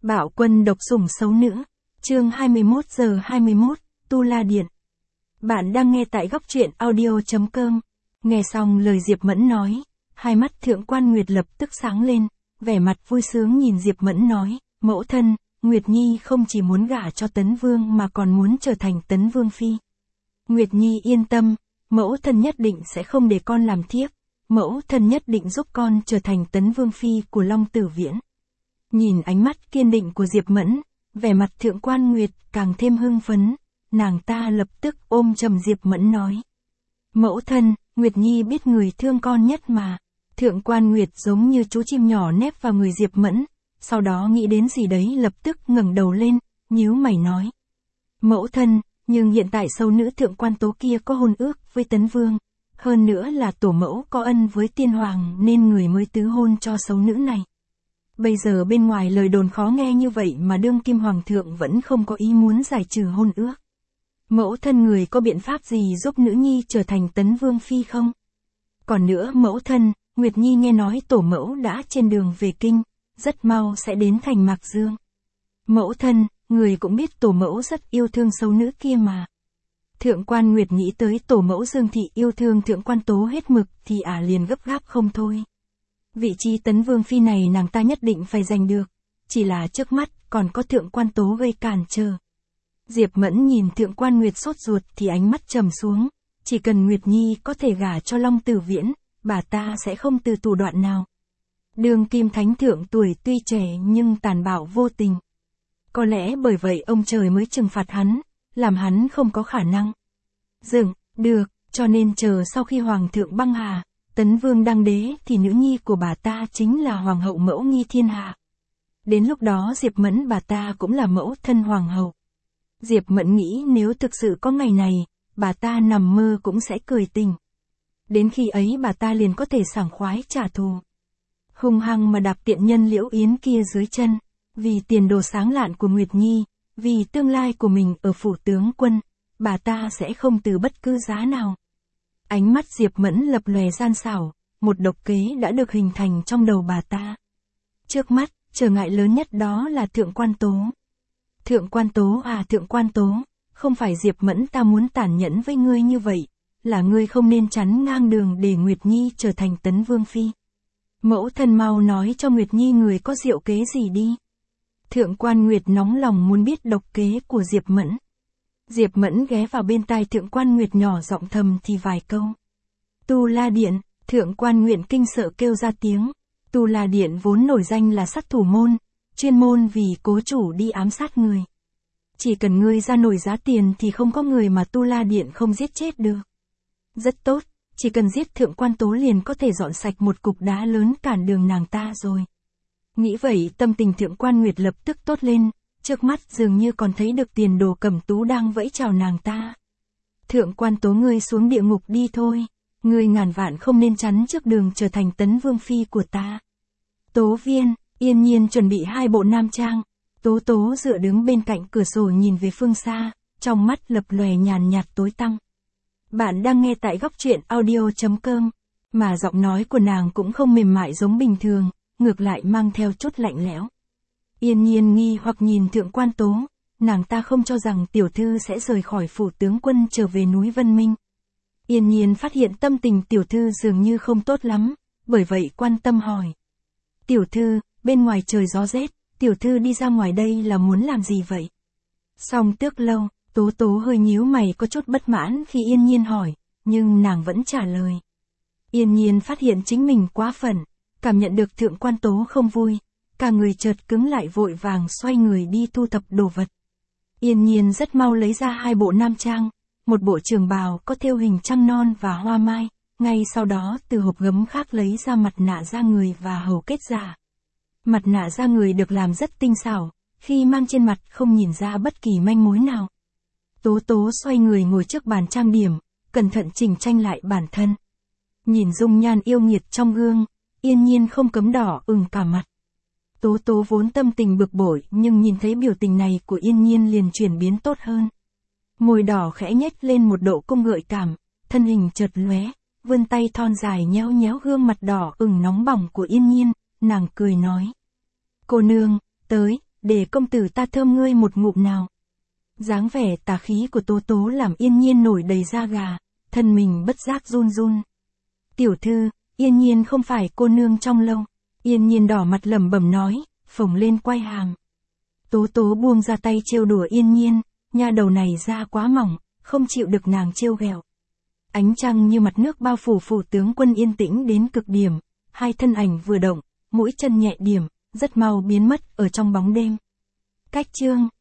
Bạo quân độc sủng xấu nữ. Chương 21:21, Tu La Điện. Bạn đang nghe tại góc truyện audio.com. Nghe xong lời Diệp Mẫn nói, hai mắt Thượng Quan Nguyệt lập tức sáng lên, vẻ mặt vui sướng nhìn Diệp Mẫn nói, mẫu thân, Nguyệt Nhi không chỉ muốn gả cho Tấn Vương mà còn muốn trở thành Tấn Vương phi. Nguyệt Nhi yên tâm, mẫu thân nhất định sẽ không để con làm thiếp, mẫu thân nhất định giúp con trở thành Tấn Vương phi của Long Tử Viễn. Nhìn ánh mắt kiên định của Diệp Mẫn, vẻ mặt Thượng Quan Nguyệt càng thêm hưng phấn, nàng ta lập tức ôm chầm Diệp Mẫn nói. Mẫu thân, Nguyệt Nhi biết người thương con nhất mà. Thượng Quan Nguyệt giống như chú chim nhỏ nép vào người Diệp Mẫn, sau đó nghĩ đến gì đấy lập tức ngẩng đầu lên, nhíu mày nói. Mẫu thân, nhưng hiện tại sâu nữ Thượng Quan Tố kia có hôn ước với Tấn Vương, hơn nữa là tổ mẫu có ân với tiên hoàng nên người mới tứ hôn cho sâu nữ này. Bây giờ bên ngoài lời đồn khó nghe như vậy mà đương kim hoàng thượng vẫn không có ý muốn giải trừ hôn ước. Mẫu thân người có biện pháp gì giúp nữ nhi trở thành Tấn Vương phi không? Còn nữa mẫu thân, Nguyệt Nhi nghe nói tổ mẫu đã trên đường về kinh, rất mau sẽ đến thành Mạc Dương. Mẫu thân, người cũng biết tổ mẫu rất yêu thương sâu nữ kia mà. Thượng Quan Nguyệt nghĩ tới tổ mẫu Dương Thị yêu thương Thượng Quan Tố hết mực thì liền gấp gáp không thôi. Vị trí Tấn Vương phi này nàng ta nhất định phải giành được, chỉ là trước mắt còn có Thượng Quan Tố gây cản trở. Diệp Mẫn nhìn Thượng Quan Nguyệt sốt ruột thì ánh mắt trầm xuống, chỉ cần Nguyệt Nhi có thể gả cho Long Tử Viễn, bà ta sẽ không từ thủ đoạn nào. Đương kim thánh thượng tuổi tuy trẻ nhưng tàn bạo vô tình. Có lẽ bởi vậy ông trời mới trừng phạt hắn, làm hắn không có khả năng được, cho nên chờ sau khi Hoàng thượng băng hà, Tấn Vương đăng đế thì nữ nhi của bà ta chính là Hoàng hậu mẫu nghi thiên hạ. Đến lúc đó Diệp Mẫn bà ta cũng là mẫu thân Hoàng hậu. Diệp Mẫn nghĩ nếu thực sự có ngày này, bà ta nằm mơ cũng sẽ cười tỉnh. Đến khi ấy bà ta liền có thể sảng khoái trả thù. Hung hăng mà đạp tiện nhân Liễu Yến kia dưới chân, vì tiền đồ sáng lạn của Nguyệt Nhi, vì tương lai của mình ở phủ tướng quân, bà ta sẽ không từ bất cứ giá nào. Ánh mắt Diệp Mẫn lập lòe gian xảo, một độc kế đã được hình thành trong đầu bà ta. Trước mắt, trở ngại lớn nhất đó là Thượng Quan Tố. Thượng Quan Tố Thượng Quan Tố, không phải Diệp Mẫn ta muốn tàn nhẫn với ngươi như vậy, là ngươi không nên chắn ngang đường để Nguyệt Nhi trở thành Tấn Vương phi. Mẫu thân mau nói cho Nguyệt Nhi người có diệu kế gì đi. Thượng Quan Nguyệt nóng lòng muốn biết độc kế của Diệp Mẫn. Diệp Mẫn ghé vào bên tai Thượng Quan Nguyệt nhỏ giọng thầm thì vài câu. Tu La Điện, Thượng Quan Nguyệt kinh sợ kêu ra tiếng. Tu La Điện vốn nổi danh là sát thủ môn, chuyên môn vì cố chủ đi ám sát người. Chỉ cần ngươi ra nổi giá tiền thì không có người mà Tu La Điện không giết chết được. Rất tốt, chỉ cần giết Thượng Quan Tố liền có thể dọn sạch một cục đá lớn cản đường nàng ta rồi. Nghĩ vậy tâm tình Thượng Quan Nguyệt lập tức tốt lên, trước mắt dường như còn thấy được Tiền Đồ Cẩm Tú đang vẫy chào nàng ta. Thượng Quan Tố ngươi xuống địa ngục đi thôi, ngươi ngàn vạn không nên chắn trước đường trở thành Tấn Vương phi của ta. Tố Viên, Yên Nhiên chuẩn bị hai bộ nam trang, Tố Tố dựa đứng bên cạnh cửa sổ nhìn về phương xa, trong mắt lập lòe nhàn nhạt tối tăm. Bạn đang nghe tại góc truyện audio.com, mà giọng nói của nàng cũng không mềm mại giống bình thường, ngược lại mang theo chút lạnh lẽo. Yên Nhiên nghi hoặc nhìn Thượng Quan Tố, nàng ta không cho rằng tiểu thư sẽ rời khỏi phủ tướng quân trở về núi Vân Minh. Yên Nhiên phát hiện tâm tình tiểu thư dường như không tốt lắm, bởi vậy quan tâm hỏi. Tiểu thư, bên ngoài trời gió rét, tiểu thư đi ra ngoài đây là muốn làm gì vậy? Song Tước Lâu, Tố Tố hơi nhíu mày có chút bất mãn khi Yên Nhiên hỏi, nhưng nàng vẫn trả lời. Yên Nhiên phát hiện chính mình quá phận, cảm nhận được Thượng Quan Tố không vui, cả người chợt cứng lại vội vàng xoay người đi thu thập đồ vật. Yên Nhiên rất mau lấy ra hai bộ nam trang, một bộ trường bào có thêu hình trăng non và hoa mai, ngay sau đó từ hộp gấm khác lấy ra mặt nạ da người và hầu kết giả. Mặt nạ da người được làm rất tinh xảo, khi mang trên mặt không nhìn ra bất kỳ manh mối nào. Tố Tố xoay người ngồi trước bàn trang điểm, cẩn thận chỉnh trang lại bản thân. Nhìn dung nhan yêu nghiệt trong gương, Yên Nhiên không cấm đỏ ửng cả mặt. Tố Tố vốn tâm tình bực bội nhưng nhìn thấy biểu tình này của Yên Nhiên liền chuyển biến tốt hơn. Môi đỏ khẽ nhếch lên một độ cung gợi cảm, thân hình chợt lóe, vươn tay thon dài nhéo nhéo gương mặt đỏ ửng nóng bỏng của Yên Nhiên, nàng cười nói. Cô nương, tới, để công tử ta thơm ngươi một ngụm nào. Dáng vẻ tà khí của Tố Tố làm Yên Nhiên nổi đầy da gà, thân mình bất giác run run. Tiểu thư, Yên Nhiên không phải cô nương trong lâu. Yên Nhiên đỏ mặt lẩm bẩm nói, phồng lên quai hàm. Tố Tố buông ra tay trêu đùa Yên Nhiên, nha đầu này da quá mỏng, không chịu được nàng trêu ghẹo. Ánh trăng như mặt nước bao phủ phủ tướng quân yên tĩnh đến cực điểm, hai thân ảnh vừa động, mũi chân nhẹ điểm, rất mau biến mất ở trong bóng đêm. Cách chương